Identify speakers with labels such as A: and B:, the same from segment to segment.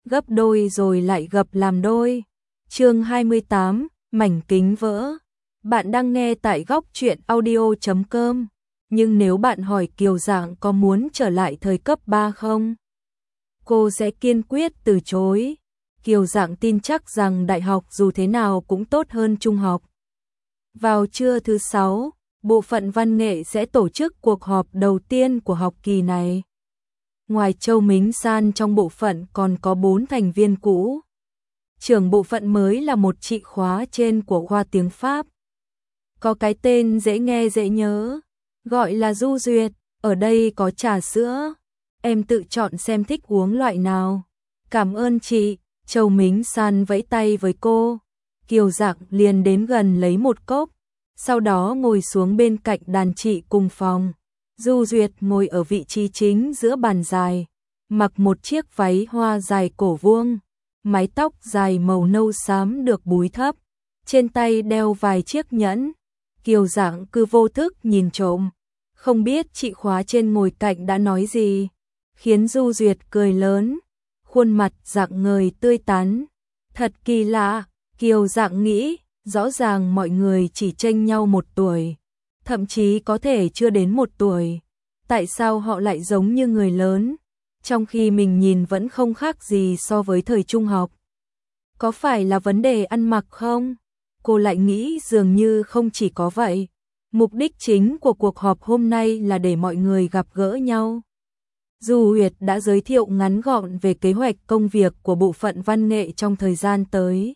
A: gấp đôi rồi lại gập làm đôi. Chương 28, mảnh kính vỡ. Bạn đang nghe tại góc truyện audio.com. Nhưng nếu bạn hỏi Kiều Dạng có muốn trở lại thời cấp 3 không? Cô sẽ kiên quyết từ chối. Kiều Dạng tin chắc rằng đại học dù thế nào cũng tốt hơn trung học. Vào trưa thứ 6, bộ phận văn nghệ sẽ tổ chức cuộc họp đầu tiên của học kỳ này. Ngoài Châu Mính San, trong bộ phận còn có 4 thành viên cũ. Trưởng bộ phận mới là một chị khóa trên của khoa tiếng Pháp. Có cái tên dễ nghe dễ nhớ, gọi là Du Duyệt. Ở đây có trà sữa, em tự chọn xem thích uống loại nào. Cảm ơn chị. Châu Mính San vẫy tay với cô. Kiều Dạng liền đến gần lấy một cốc, sau đó ngồi xuống bên cạnh đàn chị cùng phòng. Du Duyệt ngồi ở vị trí chính giữa bàn dài, mặc một chiếc váy hoa dài cổ vuông, mái tóc dài màu nâu xám được búi thấp, trên tay đeo vài chiếc nhẫn. Kiều Dạng cứ vô thức nhìn trộm, không biết chị khóa trên ngồi cạnh đã nói gì, khiến Du Duyệt cười lớn, khuôn mặt rạng ngời tươi tắn. Thật kỳ lạ, Kiều Dạng nghĩ, rõ ràng mọi người chỉ chênh nhau 1 tuổi, thậm chí có thể chưa đến 1 tuổi. Tại sao họ lại giống như người lớn, trong khi mình nhìn vẫn không khác gì so với thời trung học? Có phải là vấn đề ăn mặc không? Cô lại nghĩ dường như không chỉ có vậy. Mục đích chính của cuộc họp hôm nay là để mọi người gặp gỡ nhau. Du Duyệt đã giới thiệu ngắn gọn về kế hoạch công việc của bộ phận văn nghệ trong thời gian tới.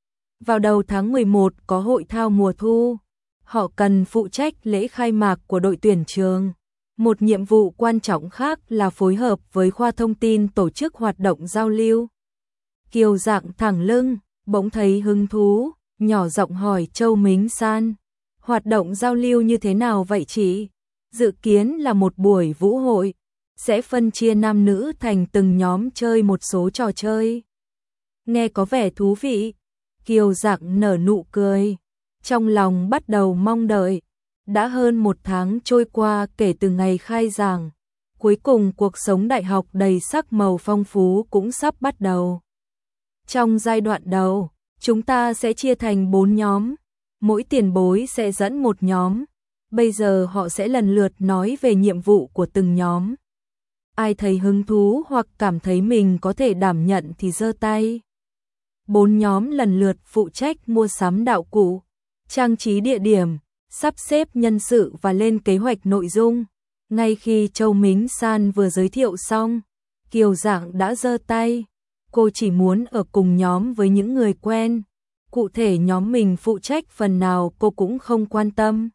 A: Vào đầu tháng 11 có hội thao mùa thu. Họ cần phụ trách lễ khai mạc của đội tuyển trường. Một nhiệm vụ quan trọng khác là phối hợp với khoa thông tin tổ chức hoạt động giao lưu. Kiều Dạng thẳng lưng, bỗng thấy hứng thú, nhỏ giọng hỏi Châu Mính San. Hoạt động giao lưu như thế nào vậy chị? Dự kiến là một buổi vũ hội, sẽ phân chia nam nữ thành từng nhóm chơi một số trò chơi. Nghe có vẻ thú vị. Kiều Dạng nở nụ cười, trong lòng bắt đầu mong đợi. Đã hơn 1 tháng trôi qua kể từ ngày khai giảng, cuối cùng cuộc sống đại học đầy sắc màu phong phú cũng sắp bắt đầu. Trong giai đoạn đầu, chúng ta sẽ chia thành 4 nhóm, mỗi tiền bối sẽ dẫn một nhóm. Bây giờ họ sẽ lần lượt nói về nhiệm vụ của từng nhóm. Ai thấy hứng thú hoặc cảm thấy mình có thể đảm nhận thì giơ tay. 4 nhóm lần lượt phụ trách mua sắm đạo cụ, trang trí địa điểm, sắp xếp nhân sự và lên kế hoạch nội dung. Ngay khi Châu Mính San vừa giới thiệu xong, Kiều Dạng đã giơ tay. Cô chỉ muốn ở cùng nhóm với những người quen. Cụ thể nhóm mình phụ trách phần nào cô cũng không quan tâm.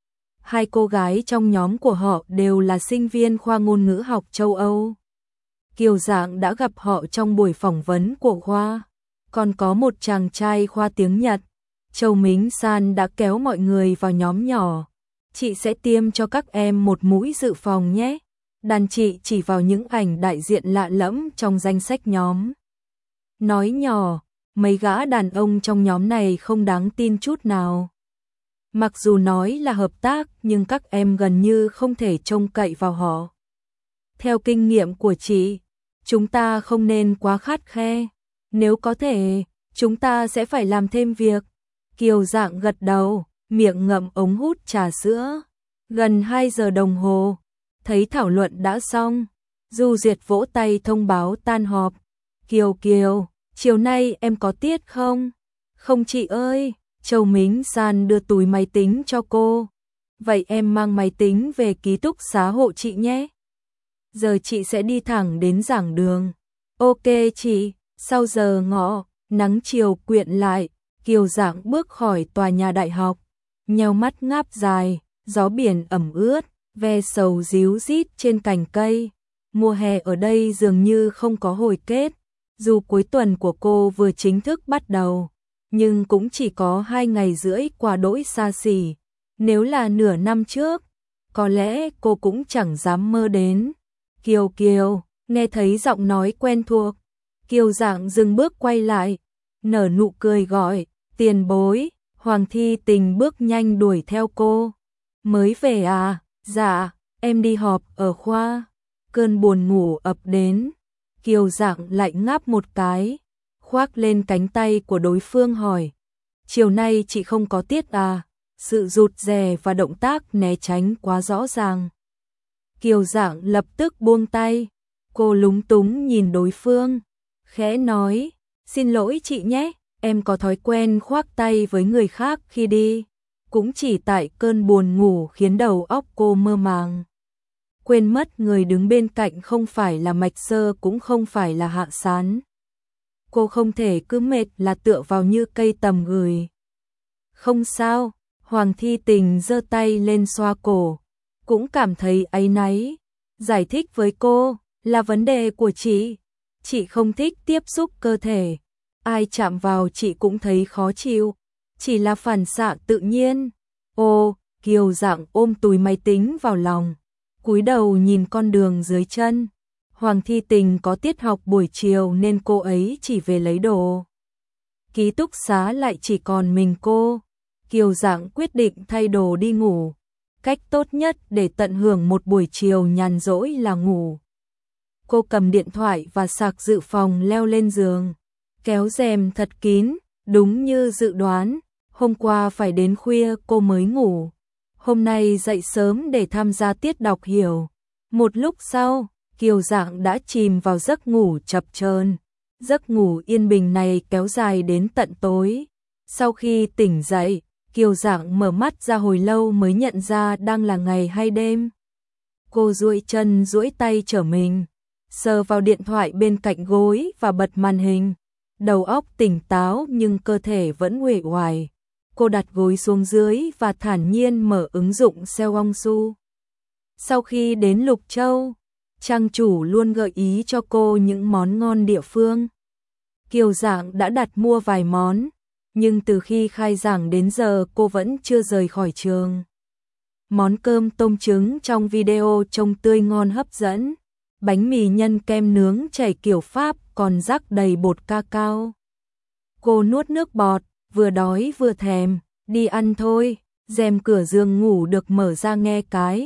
A: 2 cô gái trong nhóm của họ đều là sinh viên khoa ngôn ngữ học châu Âu. Kiều Dạng đã gặp họ trong buổi phỏng vấn của khoa. Còn có một chàng trai khoa tiếng Nhật. Châu Mính San đã kéo mọi người vào nhóm nhỏ. Chị sẽ tiêm cho các em một mũi dự phòng nhé. Đàn chị chỉ vào những ảnh đại diện lạ lẫm trong danh sách nhóm. Nói nhỏ, mấy gã đàn ông trong nhóm này không đáng tin chút nào. Mặc dù nói là hợp tác nhưng các em gần như không thể trông cậy vào họ. Theo kinh nghiệm của chị, chúng ta không nên quá khắt khe. Nếu có thể, chúng ta sẽ phải làm thêm việc. Kiều Dạng gật đầu, miệng ngậm ống hút trà sữa. Gần 2 giờ đồng hồ, thấy thảo luận đã xong. Du Duyệt vỗ tay thông báo tan họp. Kiều, chiều nay em có tiết không? Không chị ơi. Châu Mính San đưa túi máy tính cho cô. Vậy em mang máy tính về ký túc xá hộ chị nhé. Giờ chị sẽ đi thẳng đến giảng đường. Ok chị. Sau giờ ngọ, nắng chiều quyện lại, Kiều Dạng bước khỏi tòa nhà đại học, nheo mắt ngáp dài, gió biển ẩm ướt, ve sầu ríu rít trên cành cây. Mùa hè ở đây dường như không có hồi kết, dù cuối tuần của cô vừa chính thức bắt đầu, nhưng cũng chỉ có 2 ngày rưỡi qua đỗi xa xỉ. Nếu là nửa năm trước, có lẽ cô cũng chẳng dám mơ đến. Kiều, nghe thấy giọng nói quen thuộc. Kiều Dạng dừng bước quay lại, nở nụ cười gọi, tiền bối. Hoàng Thi Tình bước nhanh đuổi theo cô. Mới về à? Dạ, em đi họp ở khoa. Cơn buồn ngủ ập đến. Kiều Dạng lại ngáp một cái, khoác lên cánh tay của đối phương hỏi. Chiều nay chị không có tiết à? Sự rụt rè và động tác né tránh quá rõ ràng. Kiều Dạng lập tức buông tay, cô lúng túng nhìn đối phương, khẽ nói, xin lỗi chị nhé, em có thói quen khoác tay với người khác khi đi, cũng chỉ tại cơn buồn ngủ khiến đầu óc cô mơ màng. Quên mất người đứng bên cạnh không phải là Mạch Sơ cũng không phải là Hạ Sán. Cô không thể cứ mệt là tựa vào như cây tầm gửi. Không sao, Hoàng Thi Tình giơ tay lên xoa cổ, cũng cảm thấy áy náy, giải thích với cô, là vấn đề của chị không thích tiếp xúc cơ thể, ai chạm vào chị cũng thấy khó chịu, chỉ là phản xạ tự nhiên. Ô, Kiều Dạng ôm túi máy tính vào lòng, cúi đầu nhìn con đường dưới chân. Hoàng Thi Tình có tiết học buổi chiều nên cô ấy chỉ về lấy đồ. Ký túc xá lại chỉ còn mình cô. Kiều Dạng quyết định thay đồ đi ngủ. Cách tốt nhất để tận hưởng một buổi chiều nhàn rỗi là ngủ. Cô cầm điện thoại và sạc dự phòng leo lên giường, kéo rèm thật kín, đúng như dự đoán, hôm qua phải đến khuya cô mới ngủ. Hôm nay dậy sớm để tham gia tiết đọc hiểu. Một lúc sau, Kiều Dạng đã chìm vào giấc ngủ chập chờn. Giấc ngủ yên bình này kéo dài đến tận tối. Sau khi tỉnh dậy, Kiều Dạng mở mắt ra hồi lâu mới nhận ra đang là ngày hay đêm. Cô duỗi chân duỗi tay trở mình, sờ vào điện thoại bên cạnh gối và bật màn hình. Đầu óc tỉnh táo nhưng cơ thể vẫn uể oải. Cô đặt gối xuống dưới và thản nhiên mở ứng dụng Seongsu. Sau khi đến Lục Châu, trang chủ luôn gợi ý cho cô những món ngon địa phương. Kiều Dạng đã đặt mua vài món, nhưng từ khi khai giảng đến giờ cô vẫn chưa rời khỏi trường. Món cơm tôm trứng trong video trông tươi ngon hấp dẫn, bánh mì nhân kem nướng chảy kiểu Pháp còn rắc đầy bột cacao. Cô nuốt nước bọt, vừa đói vừa thèm, đi ăn thôi. Rèm cửa giường ngủ được mở ra nghe cái.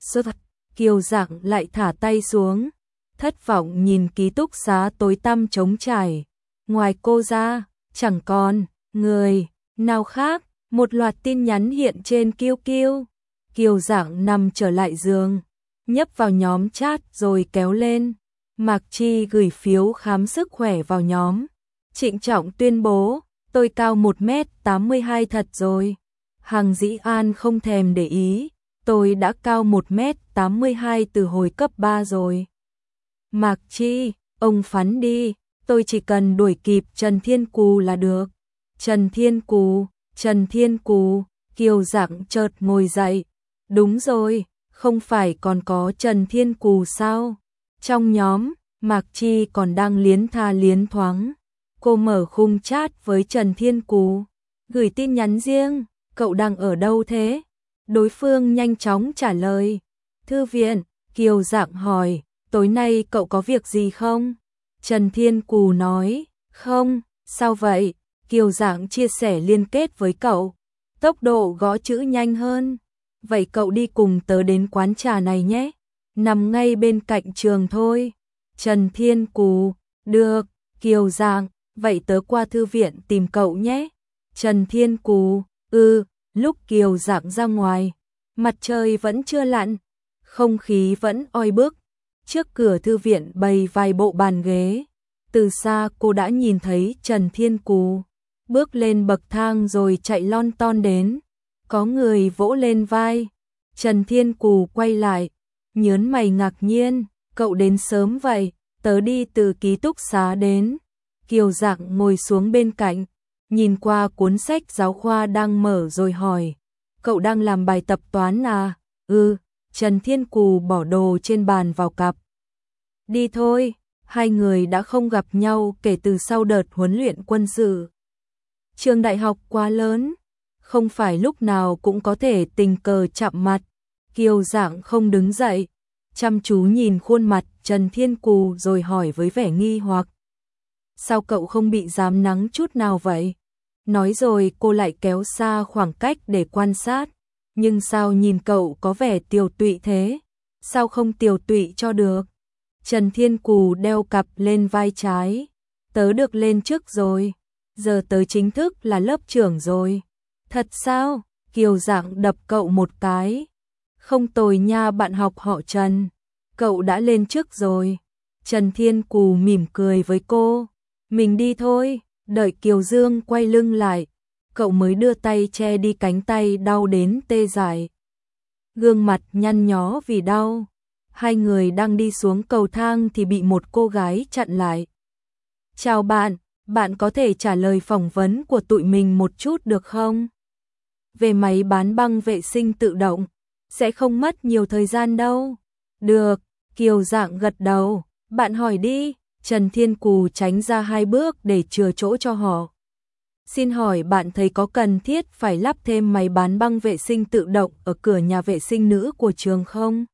A: Kiều Dạng lại thả tay xuống, thất vọng nhìn ký túc xá tối tăm trống trải. Ngoài cô ra, chẳng còn người nào khác. Một loạt tin nhắn hiện trên QQ. Kiều Dạng nằm trở lại giường, nhấp vào nhóm chat rồi kéo lên. Mạc Chi gửi phiếu khám sức khỏe vào nhóm, trịnh trọng tuyên bố, tôi cao 1m82 thật rồi. Hằng Dĩ An không thèm để ý, tôi đã cao 1m82 từ hồi cấp 3 rồi. Mạc Chi, ông phán đi, tôi chỉ cần đuổi kịp Trần Thiên Cù là được. Trần Thiên Cù, Kiều Dạng chợt ngồi dậy. Đúng rồi, không phải còn có Trần Thiên Cù sao? Trong nhóm, Mạc Chi còn đang liến tha liến thoáng. Cô mở khung chat với Trần Thiên Cù, gửi tin nhắn riêng, cậu đang ở đâu thế? Đối phương nhanh chóng trả lời, thư viện. Kiều Dạng hỏi, tối nay cậu có việc gì không? Trần Thiên Cù nói, không, sao vậy? Kiều Dạng chia sẻ liên kết với cậu, tốc độ gõ chữ nhanh hơn. Vậy cậu đi cùng tớ đến quán trà này nhé, nằm ngay bên cạnh trường thôi. Trần Thiên Cù, được. Kiều Dạng, vậy tớ qua thư viện tìm cậu nhé. Trần Thiên Cù, lúc Kiều Dạng ra ngoài, mặt trời vẫn chưa lặn, không khí vẫn oi bức. Trước cửa thư viện bày vài bộ bàn ghế, từ xa cô đã nhìn thấy Trần Thiên Cù bước lên bậc thang rồi chạy lon ton đến. Có người vỗ lên vai, Trần Thiên Cù quay lại, nhớn mày ngạc nhiên, cậu đến sớm vậy, tớ đi từ ký túc xá đến. Kiều Dạng ngồi xuống bên cạnh, nhìn qua cuốn sách giáo khoa đang mở rồi hỏi, cậu đang làm bài tập toán à? Trần Thiên Cù bỏ đồ trên bàn vào cặp. Đi thôi, hai người đã không gặp nhau kể từ sau đợt huấn luyện quân sự. Trường đại học quá lớn, không phải lúc nào cũng có thể tình cờ chạm mặt. Kiều Dạng không đứng dậy, chăm chú nhìn khuôn mặt Trần Thiên Cù rồi hỏi với vẻ nghi hoặc, sao cậu không bị rám nắng chút nào vậy? Nói rồi cô lại kéo xa khoảng cách để quan sát, nhưng sao nhìn cậu có vẻ tiều tụy thế? Sao không tiều tụy cho được? Trần Thiên Cù đeo cặp lên vai trái. Tớ được lên chức rồi. Giờ tớ chính thức là lớp trưởng rồi. Thật sao? Kiều Dạng đập cậu một cái. Không tồi nha bạn học họ Trần. Cậu đã lên chức rồi. Trần Thiên Cù mỉm cười với cô. Mình đi thôi. Đợi Kiều Dương quay lưng lại, cậu mới đưa tay che đi cánh tay đau đến tê dại. Gương mặt nhăn nhó vì đau. Hai người đang đi xuống cầu thang thì bị một cô gái chặn lại. Chào bạn, bạn có thể trả lời phỏng vấn của tụi mình một chút được không? Về máy bán băng vệ sinh tự động, sẽ không mất nhiều thời gian đâu. Được, Kiều Dạng gật đầu, bạn hỏi đi. Trần Thiên Cù tránh ra 2 bước để chừa chỗ cho họ. Xin hỏi bạn thấy có cần thiết phải lắp thêm máy bán băng vệ sinh tự động ở cửa nhà vệ sinh nữ của trường không?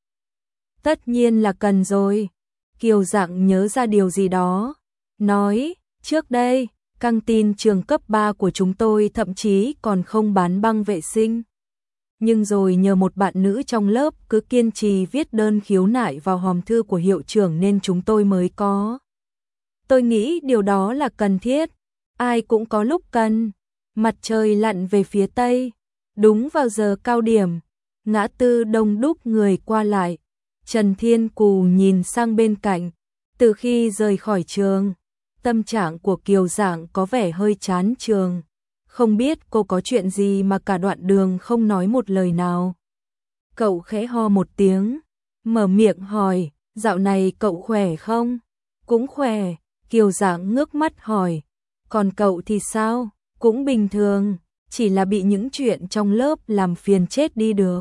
A: Tất nhiên là cần rồi. Kiều Dạng nhớ ra điều gì đó. Nói, trước đây, căng tin trường cấp 3 của chúng tôi thậm chí còn không bán băng vệ sinh. Nhưng rồi nhờ một bạn nữ trong lớp cứ kiên trì viết đơn khiếu nại vào hòm thư của hiệu trưởng nên chúng tôi mới có. Tôi nghĩ điều đó là cần thiết, ai cũng có lúc cần. Mặt trời lặn về phía tây, đúng vào giờ cao điểm, ngã tư đông đúc người qua lại. Trần Thiên Cù nhìn sang bên cạnh, từ khi rời khỏi trường, tâm trạng của Kiều Dạng có vẻ hơi chán trường. Không biết cô có chuyện gì mà cả đoạn đường không nói một lời nào. Cậu khẽ ho một tiếng, mở miệng hỏi, dạo này cậu khỏe không? Cũng khỏe. Kiều Dạng ngước mắt hỏi, còn cậu thì sao? Cũng bình thường, chỉ là bị những chuyện trong lớp làm phiền chết đi được.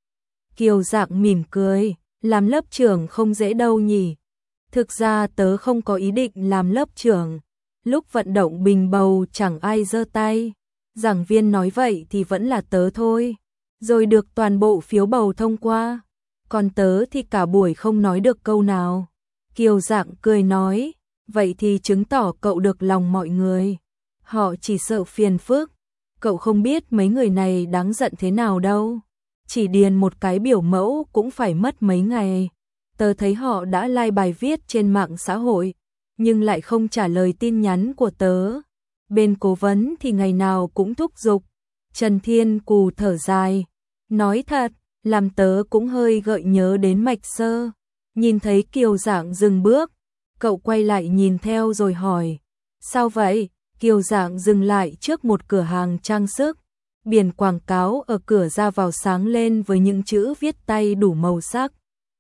A: Kiều Dạng mỉm cười, làm lớp trưởng không dễ đâu nhỉ. Thực ra tớ không có ý định làm lớp trưởng. Lúc vận động bình bầu chẳng ai giơ tay. Giảng viên nói vậy thì vẫn là tớ thôi. Rồi được toàn bộ phiếu bầu thông qua. Còn tớ thì cả buổi không nói được câu nào. Kiều Dạng cười nói, vậy thì chứng tỏ cậu được lòng mọi người. Họ chỉ sợ phiền phức. Cậu không biết mấy người này đáng giận thế nào đâu. Chỉ điền một cái biểu mẫu cũng phải mất mấy ngày. Tớ thấy họ đã like bài viết trên mạng xã hội, nhưng lại không trả lời tin nhắn của tớ. Bên cố vấn thì ngày nào cũng thúc giục. Trần Thiên Cù thở dài, nói thật, làm tớ cũng hơi gợi nhớ đến Mạch Sơ. Nhìn thấy Kiều Dạng dừng bước, cậu quay lại nhìn theo rồi hỏi, sao vậy? Kiều Dạng dừng lại trước một cửa hàng trang sức. Biển quảng cáo ở cửa ra vào sáng lên với những chữ viết tay đủ màu sắc.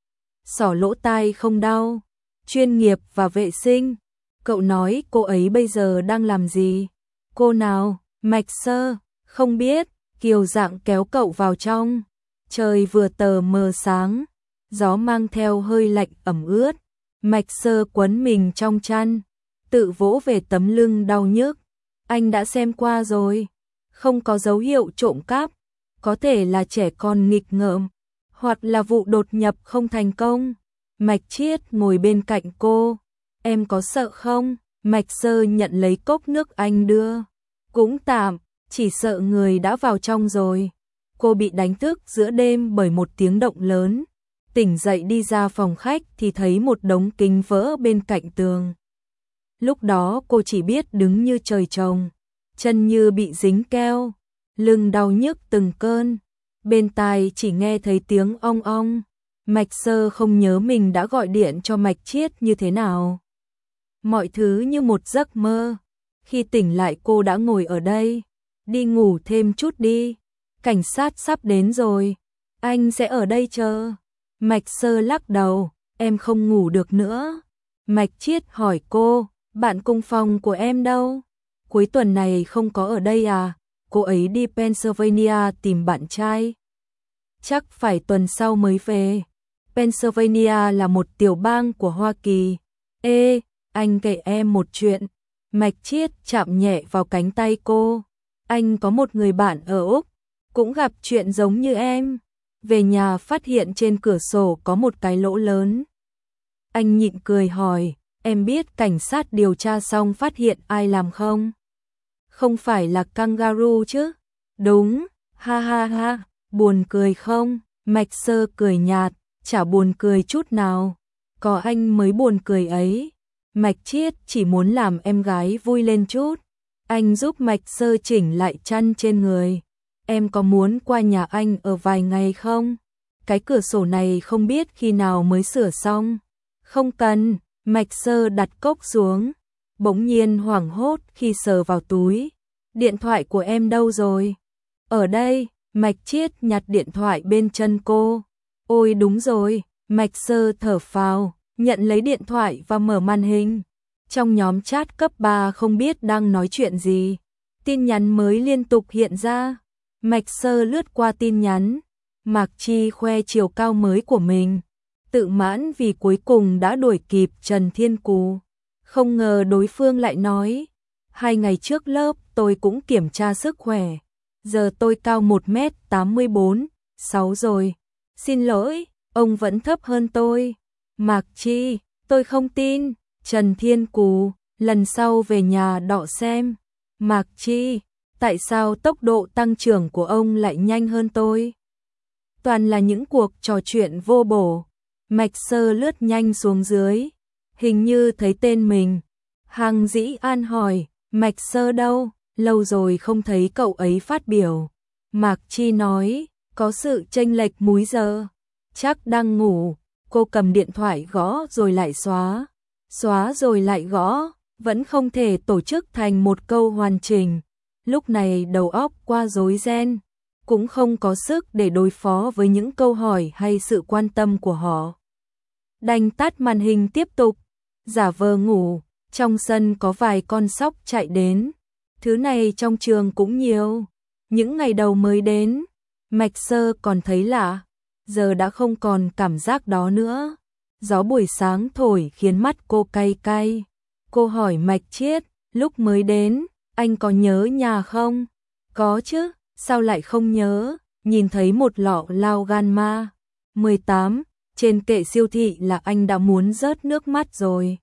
A: Xỏ lỗ tai không đau, chuyên nghiệp và vệ sinh. Cậu nói cô ấy bây giờ đang làm gì? Cô nào? Mạch Sơ. Không biết. Kiều Dạng kéo cậu vào trong. Trời vừa tờ mờ sáng, gió mang theo hơi lạnh ẩm ướt. Mạch Sơ quấn mình trong chăn, tự vỗ về tấm lưng đau nhức. Anh đã xem qua rồi, không có dấu hiệu trộm cắp, có thể là trẻ con nghịch ngợm, hoặc là vụ đột nhập không thành công. Mạch Chiết ngồi bên cạnh cô, em có sợ không? Mạch Sơ nhận lấy cốc nước anh đưa, cũng tạm, chỉ sợ người đã vào trong rồi. Cô bị đánh thức giữa đêm bởi một tiếng động lớn, tỉnh dậy đi ra phòng khách thì thấy một đống kính vỡ bên cạnh tường. Lúc đó cô chỉ biết đứng như trời trồng, chân như bị dính keo, lưng đau nhức từng cơn, bên tai chỉ nghe thấy tiếng ong ong. Mạch Sơ không nhớ mình đã gọi điện cho Mạch Chiết như thế nào. Mọi thứ như một giấc mơ. Khi tỉnh lại cô đã ngồi ở đây. Đi ngủ thêm chút đi, cảnh sát sắp đến rồi, anh sẽ ở đây chờ. Mạch Sơ lắc đầu, em không ngủ được nữa. Mạch Chiết hỏi cô, bạn cùng phòng của em đâu? Cuối tuần này không có ở đây à? Cô ấy đi Pennsylvania tìm bạn trai. Chắc phải tuần sau mới về. Pennsylvania là một tiểu bang của Hoa Kỳ. Ê, anh kể em một chuyện. Mạch Chiết chạm nhẹ vào cánh tay cô. Anh có một người bạn ở Úc, cũng gặp chuyện giống như em. Về nhà phát hiện trên cửa sổ có một cái lỗ lớn. Anh nhịn cười hỏi, em biết cảnh sát điều tra xong phát hiện ai làm không? Không phải là kangaroo chứ? Đúng, ha ha ha, buồn cười không? Mạch Sơ cười nhạt, chả buồn cười chút nào. có anh mới buồn cười ấy. Mạch Chiết chỉ muốn làm em gái vui lên chút. Anh giúp Mạch Sơ chỉnh lại chăn trên người. Em có muốn qua nhà anh ở vài ngày không? Cái cửa sổ này không biết khi nào mới sửa xong. Không cần, Mạch Sơ đặt cốc xuống. Bỗng nhiên hoảng hốt khi sờ vào túi. Điện thoại của em đâu rồi? Ở đây, Mạch Chiết nhặt điện thoại bên chân cô. Ôi đúng rồi, Mạch Sơ thở phào, nhận lấy điện thoại và mở màn hình. Trong nhóm chat cấp 3 không biết đang nói chuyện gì. Tin nhắn mới liên tục hiện ra. Mạch Sơ lướt qua tin nhắn. Mạc Chi khoe chiều cao mới của mình. Tự mãn vì cuối cùng đã đuổi kịp Trần Thiên Cú. Không ngờ đối phương lại nói. 2 ngày trước lớp tôi cũng kiểm tra sức khỏe. Giờ tôi cao 1m84, 6 rồi. Xin lỗi, ông vẫn thấp hơn tôi. Mạc Chi, tôi không tin. Trần Thiên Cú, lần sau về nhà đọ xem. Mạc Chi, tại sao tốc độ tăng trưởng của ông lại nhanh hơn tôi? Toàn là những cuộc trò chuyện vô bổ. Mạch Sơ lướt nhanh xuống dưới. Hình như thấy tên mình. Hằng Dĩ An hỏi, Mạch Sơ đâu? Lâu rồi không thấy cậu ấy phát biểu. Mạc Chi nói, có sự chênh lệch múi giờ. Chắc đang ngủ. Cô cầm điện thoại gõ rồi lại xóa. Xóa rồi lại gõ. Vẫn không thể tổ chức thành một câu hoàn chỉnh. Lúc này đầu óc qua rối ren. Cũng không có sức để đối phó với những câu hỏi hay sự quan tâm của họ. Đành tắt màn hình tiếp tục. Giả vờ ngủ. Trong sân có vài con sóc chạy đến. Thứ này trong trường cũng nhiều. Những ngày đầu mới đến, Mạch Sơ còn thấy lạ. Giờ đã không còn cảm giác đó nữa. Gió buổi sáng thổi khiến mắt cô cay cay. Cô hỏi Mạch Chiết, lúc mới đến, anh có nhớ nhà không? Có chứ, sao lại không nhớ? Nhìn thấy một lọ lao gan ma 18 trên kệ siêu thị là anh đã muốn rớt nước mắt rồi.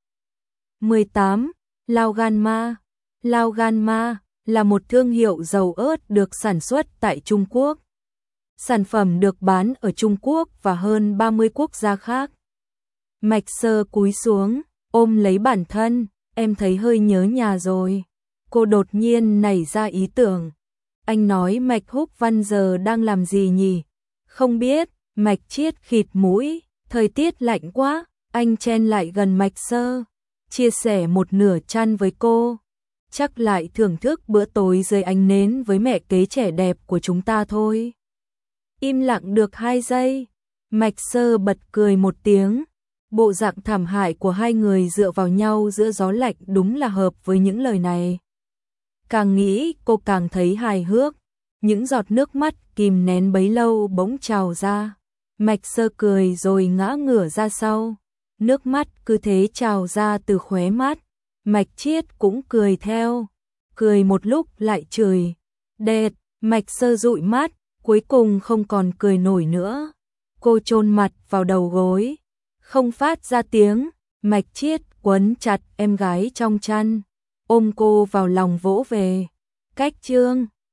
A: 18. Lao gan ma. Lao gan ma là một thương hiệu dầu ớt được sản xuất tại Trung Quốc. Sản phẩm được bán ở Trung Quốc và hơn 30 quốc gia khác. Mạch Sơ cúi xuống, ôm lấy bản thân, em thấy hơi nhớ nhà rồi. Cô đột nhiên nảy ra ý tưởng. Anh nói Mạch Húc Văn giờ đang làm gì nhỉ? Không biết, Mạch Chiết khịt mũi, thời tiết lạnh quá, anh chen lại gần Mạch Sơ, chia sẻ một nửa chăn với cô. Chắc lại thưởng thức bữa tối dưới ánh nến với mẹ kế trẻ đẹp của chúng ta thôi. Im lặng được 2 giây, Mạch Sơ bật cười một tiếng. Bộ dạng thảm hại của hai người dựa vào nhau giữa gió lạnh đúng là hợp với những lời này. Càng nghĩ cô càng thấy hài hước. Những giọt nước mắt kìm nén bấy lâu bỗng trào ra. Mạch Sơ cười rồi ngã ngửa ra sau. Nước mắt cứ thế trào ra từ khóe mắt. Mạch Chiết cũng cười theo. Cười một lúc lại chửi. Đệt, Mạch Sơ dụi mắt, cuối cùng không còn cười nổi nữa. Cô chôn mặt vào đầu gối. Không phát ra tiếng, Mạch Chiết quấn chặt em gái trong chăn. Ôm cô vào lòng vỗ về. Cách chương